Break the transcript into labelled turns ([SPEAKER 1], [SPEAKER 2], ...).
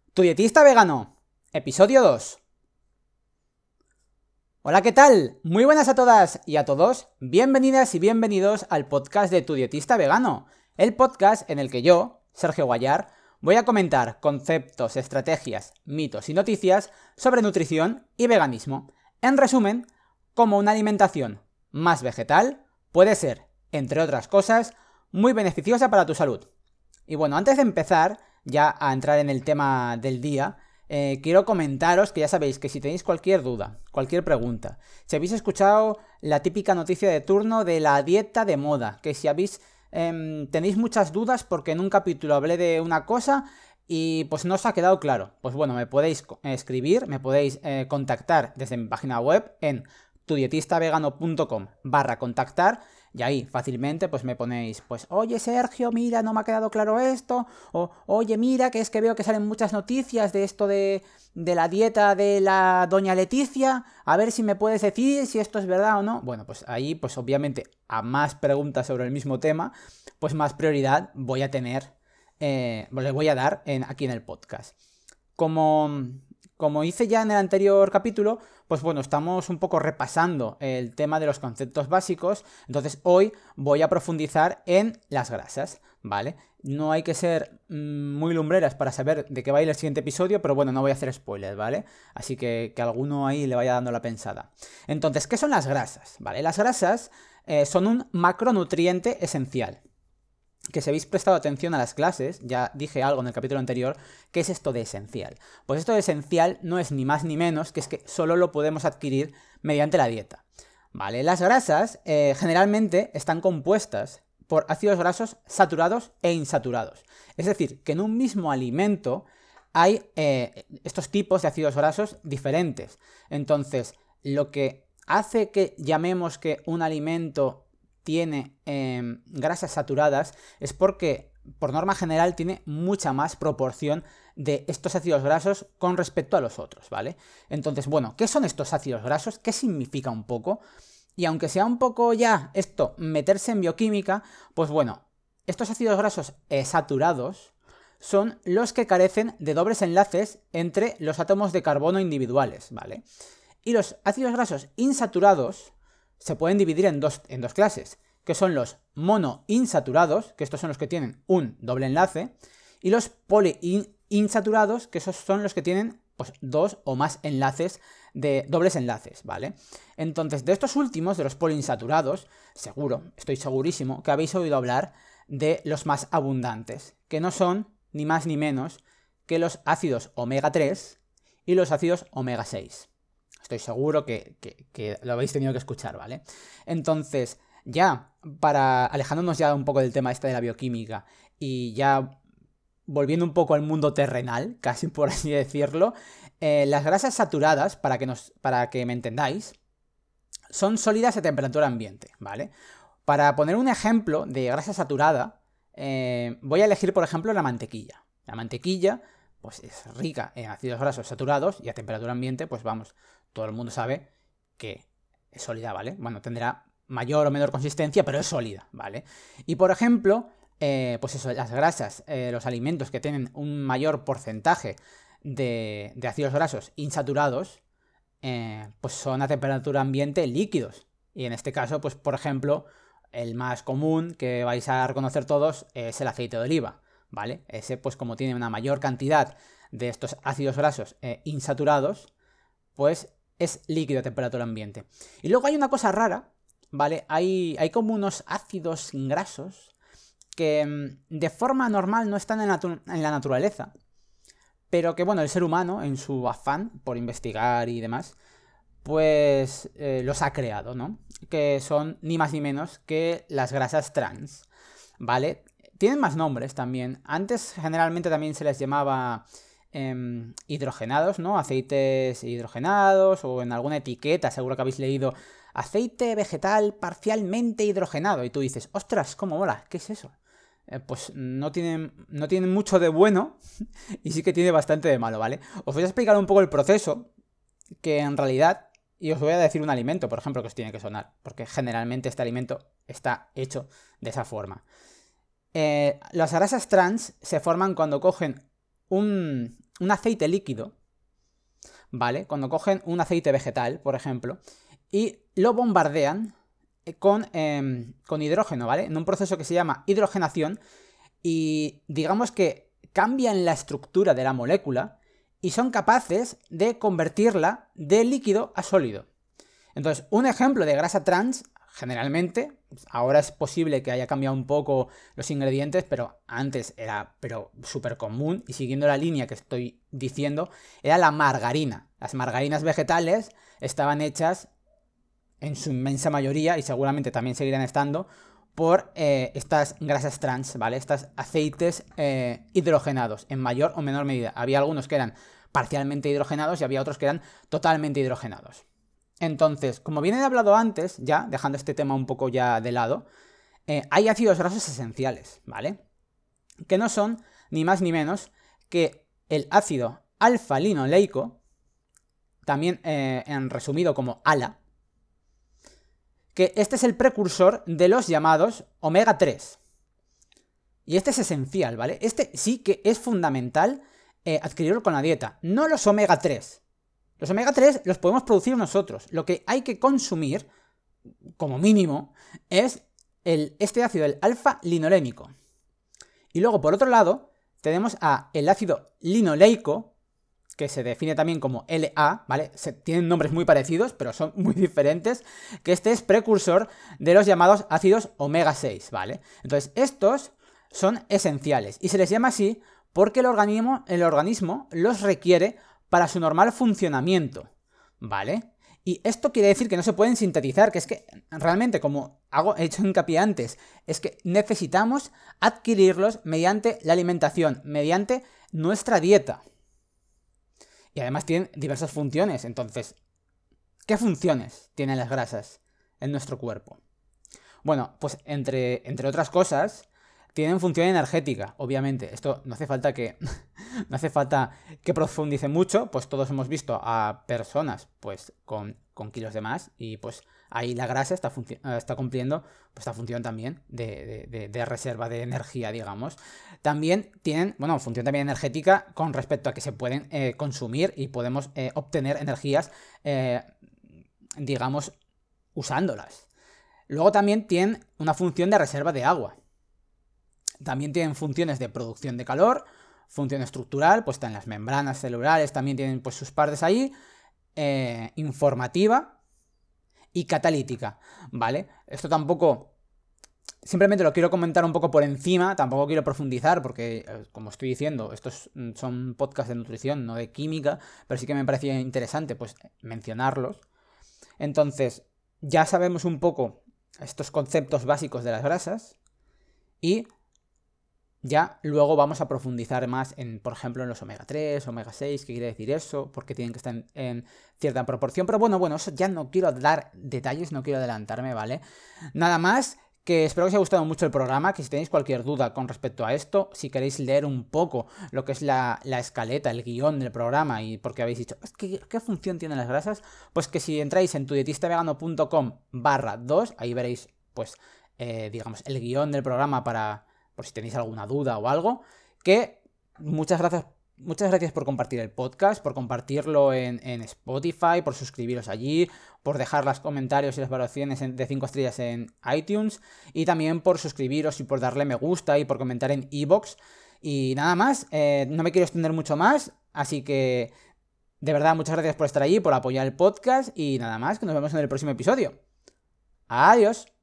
[SPEAKER 1] Tu dietista vegano, episodio 2. Hola, ¿qué tal? Muy buenas a todas y a todos. Bienvenidas y bienvenidos al podcast de Tu dietista vegano, el podcast en el que yo, Sergio Guayar, voy a comentar conceptos, estrategias, mitos y noticias sobre nutrición y veganismo. En resumen, cómo una alimentación más vegetal puede ser, entre otras cosas, muy beneficiosa para tu salud. Y bueno, antes de empezar ya a entrar en el tema del día, quiero comentaros que ya sabéis que si tenéis cualquier duda, cualquier pregunta, si habéis escuchado la típica noticia de turno de la dieta de moda, que si tenéis muchas dudas porque en un capítulo hablé de una cosa y pues no os ha quedado claro, pues bueno, me podéis escribir, me podéis contactar desde mi página web en tudietistavegano.com/contactar. Y ahí fácilmente pues me ponéis, pues oye Sergio, mira, no me ha quedado claro esto, o oye mira, que es que veo que salen muchas noticias de esto de la dieta de la doña Leticia, a ver si me puedes decir si esto es verdad o no. Bueno, pues ahí pues obviamente a más preguntas sobre el mismo tema, pues más prioridad voy a tener, le voy a dar aquí en el podcast. Como hice ya en el anterior capítulo, pues bueno, estamos un poco repasando el tema de los conceptos básicos, entonces hoy voy a profundizar en las grasas, ¿vale? No hay que ser muy lumbreras para saber de qué va a ir el siguiente episodio, pero bueno, no voy a hacer spoilers, ¿vale? Así que alguno ahí le vaya dando la pensada. Entonces, ¿qué son las grasas? ¿Vale? Las grasas son un macronutriente esencial. Que si habéis prestado atención a las clases, ya dije algo en el capítulo anterior, ¿qué es esto de esencial? Pues esto de esencial no es ni más ni menos que es que solo lo podemos adquirir mediante la dieta. ¿Vale? Las grasas generalmente están compuestas por ácidos grasos saturados e insaturados. Es decir, que en un mismo alimento hay estos tipos de ácidos grasos diferentes. Entonces, lo que hace que llamemos que un alimento tiene grasas saturadas es porque, por norma general, tiene mucha más proporción de estos ácidos grasos con respecto a los otros, ¿vale? Entonces, bueno, ¿qué son estos ácidos grasos? ¿Qué significa un poco? Y aunque sea un poco ya esto meterse en bioquímica, pues bueno, estos ácidos grasos saturados son los que carecen de dobles enlaces entre los átomos de carbono individuales, ¿vale? Y los ácidos grasos insaturados se pueden dividir en dos clases, que son los monoinsaturados, que estos son los que tienen un doble enlace, y los poliinsaturados, que esos son los que tienen pues dos o más enlaces de dobles enlaces, ¿vale? Entonces, de estos últimos, de los poliinsaturados, estoy segurísimo que habéis oído hablar de los más abundantes, que no son ni más ni menos que los ácidos omega 3 y los ácidos omega 6. Estoy seguro que lo habéis tenido que escuchar, ¿vale? Entonces, ya para alejándonos ya un poco del tema este de la bioquímica y ya volviendo un poco al mundo terrenal, casi por así decirlo, las grasas saturadas, para que me entendáis, son sólidas a temperatura ambiente, ¿vale? Para poner un ejemplo de grasa saturada, voy a elegir, por ejemplo, la mantequilla. La mantequilla, pues es rica en ácidos grasos saturados y a temperatura ambiente, pues vamos, todo el mundo sabe que es sólida, ¿vale? Bueno, tendrá mayor o menor consistencia, pero es sólida, ¿vale? Y por ejemplo, pues eso, las grasas, los alimentos que tienen un mayor porcentaje de ácidos grasos insaturados, pues son a temperatura ambiente líquidos. Y en este caso, pues por ejemplo, el más común que vais a reconocer todos es el aceite de oliva, ¿vale? Ese, pues como tiene una mayor cantidad de estos ácidos grasos insaturados, pues es líquido a temperatura ambiente. Y luego hay una cosa rara, ¿vale? Hay como unos ácidos grasos que de forma normal no están en la naturaleza, pero que, bueno, el ser humano, en su afán por investigar y demás, pues los ha creado, ¿no? Que son ni más ni menos que las grasas trans, ¿vale? Tienen más nombres también. Antes generalmente también se les llamaba hidrogenados, ¿no? Aceites hidrogenados, o en alguna etiqueta seguro que habéis leído aceite vegetal parcialmente hidrogenado. Y tú dices, ostras, ¿cómo mola? ¿Qué es eso? Pues no tienen mucho de bueno y sí que tiene bastante de malo, ¿vale? Os voy a explicar un poco el proceso, que en realidad, y os voy a decir un alimento, por ejemplo, que os tiene que sonar, porque generalmente este alimento está hecho de esa forma. Las grasas trans se forman cuando cogen un aceite líquido, ¿vale? Cuando cogen un aceite vegetal, por ejemplo, y lo bombardean con hidrógeno, ¿vale? En un proceso que se llama hidrogenación, y digamos que cambian la estructura de la molécula y son capaces de convertirla de líquido a sólido. Entonces, un ejemplo de grasa trans, generalmente, ahora es posible que haya cambiado un poco los ingredientes, pero antes era súper común, y siguiendo la línea que estoy diciendo, era la margarina. Las margarinas vegetales estaban hechas, en su inmensa mayoría, y seguramente también seguirán estando, por estas grasas trans, ¿vale? Estos aceites hidrogenados, en mayor o menor medida. Había algunos que eran parcialmente hidrogenados y había otros que eran totalmente hidrogenados. Entonces, como bien he hablado antes, ya, dejando este tema un poco ya de lado, hay ácidos grasos esenciales, ¿vale? Que no son ni más ni menos que el ácido alfa-linoleico, también en resumido como ALA, que este es el precursor de los llamados omega 3. Y este es esencial, ¿vale? Este sí que es fundamental adquirirlo con la dieta, no los omega 3. Los omega 3 los podemos producir nosotros. Lo que hay que consumir, como mínimo, es este ácido, el alfa-linolénico. Y luego, por otro lado, tenemos el ácido linoleico, que se define también como LA, ¿vale? Tienen nombres muy parecidos, pero son muy diferentes, que este es precursor de los llamados ácidos omega 6, ¿vale? Entonces, estos son esenciales, y se les llama así porque el organismo los requiere para su normal funcionamiento, ¿vale? Y esto quiere decir que no se pueden sintetizar, que es que realmente, como he hecho hincapié antes, es que necesitamos adquirirlos mediante la alimentación, mediante nuestra dieta. Y además tienen diversas funciones. Entonces, ¿qué funciones tienen las grasas en nuestro cuerpo? Bueno, pues entre otras cosas, tienen función energética, obviamente. Esto no hace falta que no hace falta que profundice mucho, pues todos hemos visto a personas pues con kilos de más, y pues ahí la grasa está cumpliendo pues esta función también de reserva de energía, digamos. También tienen, función también energética con respecto a que se pueden consumir y podemos obtener energías, digamos, usándolas. Luego también tienen una función de reserva de agua. También tienen funciones de producción de calor, función estructural, pues están las membranas celulares, también tienen pues sus partes ahí, informativa y catalítica, ¿vale? Esto tampoco, simplemente lo quiero comentar un poco por encima, tampoco quiero profundizar porque, como estoy diciendo, estos son podcasts de nutrición, no de química, pero sí que me parecía interesante pues mencionarlos. Entonces, ya sabemos un poco estos conceptos básicos de las grasas, y ya luego vamos a profundizar más en, por ejemplo, en los omega 3, omega 6, qué quiere decir eso, por qué tienen que estar en cierta proporción. Pero bueno, eso ya no quiero dar detalles, no quiero adelantarme, ¿vale? Nada más, que espero que os haya gustado mucho el programa, que si tenéis cualquier duda con respecto a esto, si queréis leer un poco lo que es la escaleta, el guión del programa, y porque habéis dicho, ¿qué función tienen las grasas? Pues que si entráis en tudietistavegano.com/2, ahí veréis, pues, digamos, el guión del programa por si tenéis alguna duda o algo, que muchas gracias por compartir el podcast, por compartirlo en Spotify, por suscribiros allí, por dejar los comentarios y las valoraciones de 5 estrellas en iTunes, y también por suscribiros y por darle me gusta y por comentar en iVoox. Y nada más, no me quiero extender mucho más, así que de verdad muchas gracias por estar allí, por apoyar el podcast, y nada más, que nos vemos en el próximo episodio. Adiós.